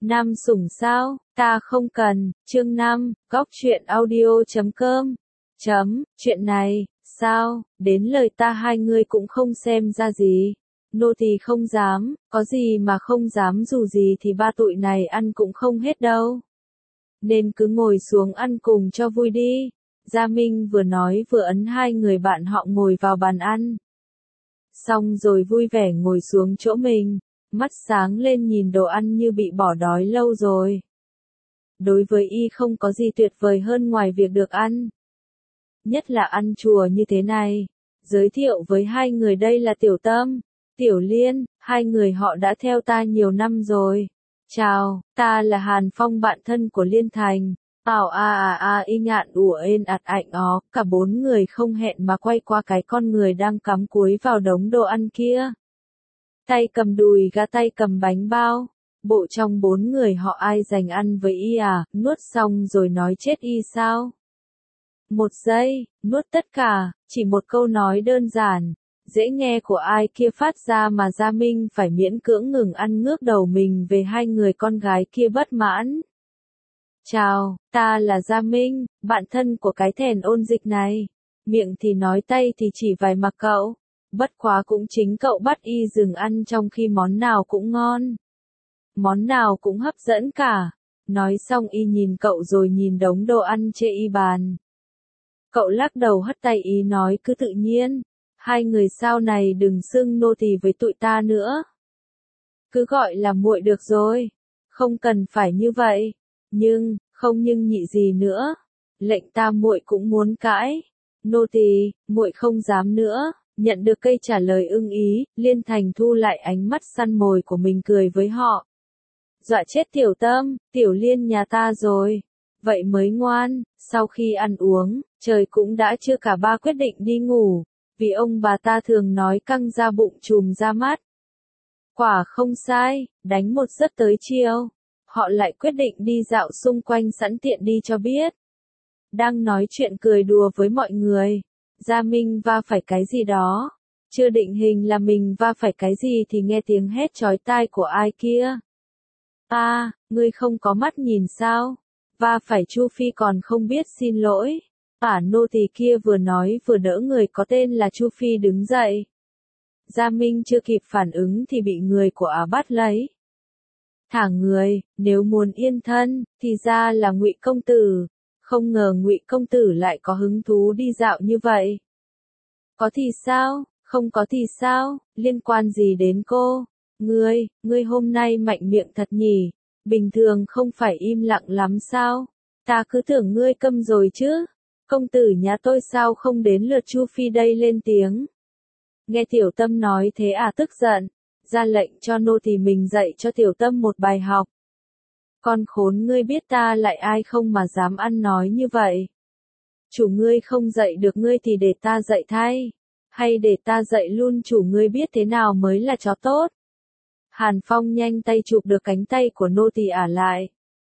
Nam sủng sao, ta không cần, chương 5, góc truyện audio.com. Chuyện này, sao, đến lời ta hai người cũng không xem ra gì. Nô tỳ không dám, có gì mà không dám, dù gì thì ba tụi này ăn cũng không hết đâu. Nên cứ ngồi xuống ăn cùng cho vui đi. Gia Minh vừa nói vừa ấn hai người bạn họ ngồi vào bàn ăn. Xong rồi vui vẻ ngồi xuống chỗ mình, mắt sáng lên nhìn đồ ăn như bị bỏ đói lâu rồi. Đối với y không có gì tuyệt vời hơn ngoài việc được ăn. Nhất là ăn chùa như thế này. Giới thiệu với hai người, đây là Tiểu Tâm, Tiểu Liên, hai người họ đã theo ta nhiều năm rồi. Chào, ta là Hàn Phong, bạn thân của Liên Thành. Y nhạn ủa ên ạt ảnh ó, cả bốn người không hẹn mà quay qua cái con người đang cắm cúi vào đống đồ ăn kia. Tay cầm đùi gà, tay cầm bánh bao. Bộ trong bốn người họ ai dành ăn với y à, nuốt xong rồi nói chết y sao? Một giây, nuốt tất cả, chỉ một câu nói đơn giản, dễ nghe của ai kia phát ra mà Gia Minh phải miễn cưỡng ngừng ăn, ngước đầu mình về hai người con gái kia bất mãn. Chào, ta là Gia Minh, bạn thân của cái thèn ôn dịch này. Miệng thì nói, tay thì chỉ vài mặt cậu. Bất quá cũng chính cậu bắt y dừng ăn trong khi món nào cũng ngon. Món nào cũng hấp dẫn cả. Nói xong y nhìn cậu rồi nhìn đống đồ ăn chê y bàn. Cậu lắc đầu hất tay y nói, cứ tự nhiên. Hai người sau này đừng xưng nô tỳ với tụi ta nữa. Cứ gọi là muội được rồi. Không cần phải như vậy. Không nhưng nhị gì nữa. Lệnh ta muội cũng muốn cãi. Nô tỳ, muội không dám nữa. Nhận được cây trả lời ưng ý, Liên Thành thu lại ánh mắt săn mồi của mình, cười với họ. Dọa chết Tiểu Tâm, Tiểu Liên nhà ta rồi. Vậy mới ngoan. Sau khi ăn uống, trời cũng đã trưa, cả ba quyết định đi ngủ. Vì ông bà ta thường nói căng ra bụng chùm ra mắt. Quả không sai, đánh một giấc tới chiều. Họ lại quyết định đi dạo xung quanh, sẵn tiện đi cho biết. Đang nói chuyện cười đùa với mọi người. Gia Minh va phải cái gì đó. Chưa định hình là mình va phải cái gì thì nghe tiếng hét chói tai của ai kia. Ngươi không có mắt nhìn sao? Va phải Chu Phi còn không biết xin lỗi. Nô tỳ kia vừa nói vừa đỡ người có tên là Chu Phi đứng dậy. Gia Minh chưa kịp phản ứng thì bị người của bắt lấy. Thả người, nếu muốn yên thân, thì ra là Ngụy công tử. Không ngờ Ngụy công tử lại có hứng thú đi dạo như vậy. Có thì sao, không có thì sao, liên quan gì đến cô? Ngươi hôm nay mạnh miệng thật nhỉ, bình thường không phải im lặng lắm sao? Ta cứ tưởng ngươi câm rồi chứ. Công tử nhà tôi sao không đến lượt Chu Phi đây lên tiếng. Nghe Tiểu Tâm nói thế tức giận, ra lệnh cho nô tỳ mình dạy cho Tiểu Tâm một bài học. Con khốn, ngươi biết ta lại ai không mà dám ăn nói như vậy? Chủ ngươi không dạy được ngươi thì để ta dạy thay. Hay để ta dạy luôn chủ ngươi biết thế nào mới là chó tốt. Hàn Phong nhanh tay chụp được cánh tay của nô tỳ lại.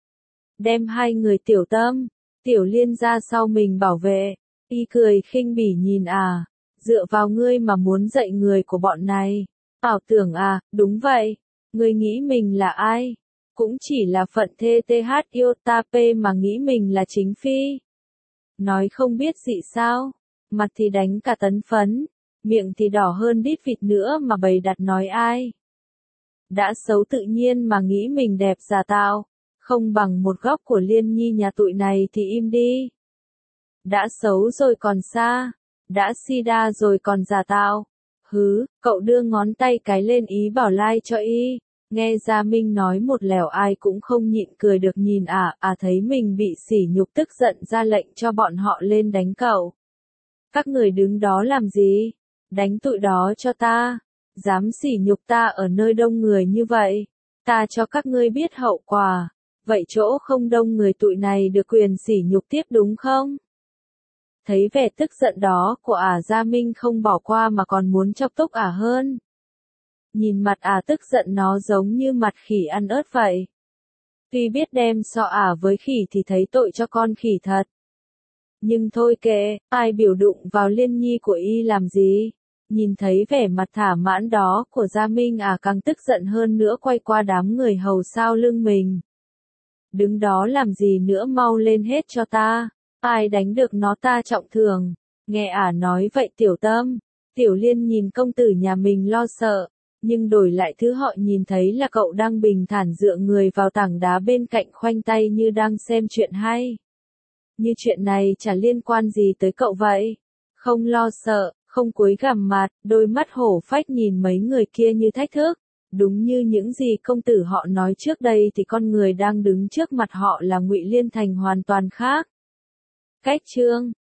Đem hai người Tiểu Tâm, Tiểu Liên ra sau mình bảo vệ. Y cười khinh bỉ nhìn dựa vào ngươi mà muốn dạy người của bọn này. Ảo tưởng đúng vậy. Ngươi nghĩ mình là ai? Cũng chỉ là phận thê TH Iota P mà nghĩ mình là chính phi. Nói không biết gì sao? Mặt thì đánh cả tấn phấn, miệng thì đỏ hơn đít vịt nữa mà bày đặt nói ai. Đã xấu tự nhiên mà nghĩ mình đẹp giả tạo, không bằng một góc của Liên Nhi nhà tụi này thì im đi. Đã xấu rồi còn xa, đã sida rồi còn giả tạo. Cậu đưa ngón tay cái lên ý bảo like cho y. Nghe Gia Minh nói một lèo, ai cũng không nhịn cười được, nhìn thấy mình bị sỉ nhục, tức giận ra lệnh cho bọn họ lên đánh cậu. Các người đứng đó làm gì? Đánh tụi đó cho ta. Dám sỉ nhục ta ở nơi đông người như vậy. Ta cho các ngươi biết hậu quả. Vậy chỗ không đông người tụi này được quyền sỉ nhục tiếp đúng không? Thấy vẻ tức giận đó của Gia Minh không bỏ qua mà còn muốn chọc tức hơn. Nhìn mặt tức giận nó giống như mặt khỉ ăn ớt vậy. Tuy biết đem so với khỉ thì thấy tội cho con khỉ thật. Nhưng thôi kệ, ai biểu đụng vào Liên Nhi của y làm gì? Nhìn thấy vẻ mặt thỏa mãn đó của Gia Minh càng tức giận hơn nữa, quay qua đám người hầu sau lưng mình. Đứng đó làm gì nữa, mau lên hết cho ta, ai đánh được nó ta trọng thưởng. Nghe nói vậy Tiểu Tâm, Tiểu Liên nhìn công tử nhà mình lo sợ, nhưng đổi lại thứ họ nhìn thấy là cậu đang bình thản dựa người vào tảng đá bên cạnh, khoanh tay như đang xem chuyện hay. Như chuyện này chả liên quan gì tới cậu vậy. Không lo sợ, không cúi gằm mặt, đôi mắt hổ phách nhìn mấy người kia như thách thức. Đúng như những gì công tử họ nói trước đây thì con người đang đứng trước mặt họ là Ngụy Liên Thành hoàn toàn khác. Cách chương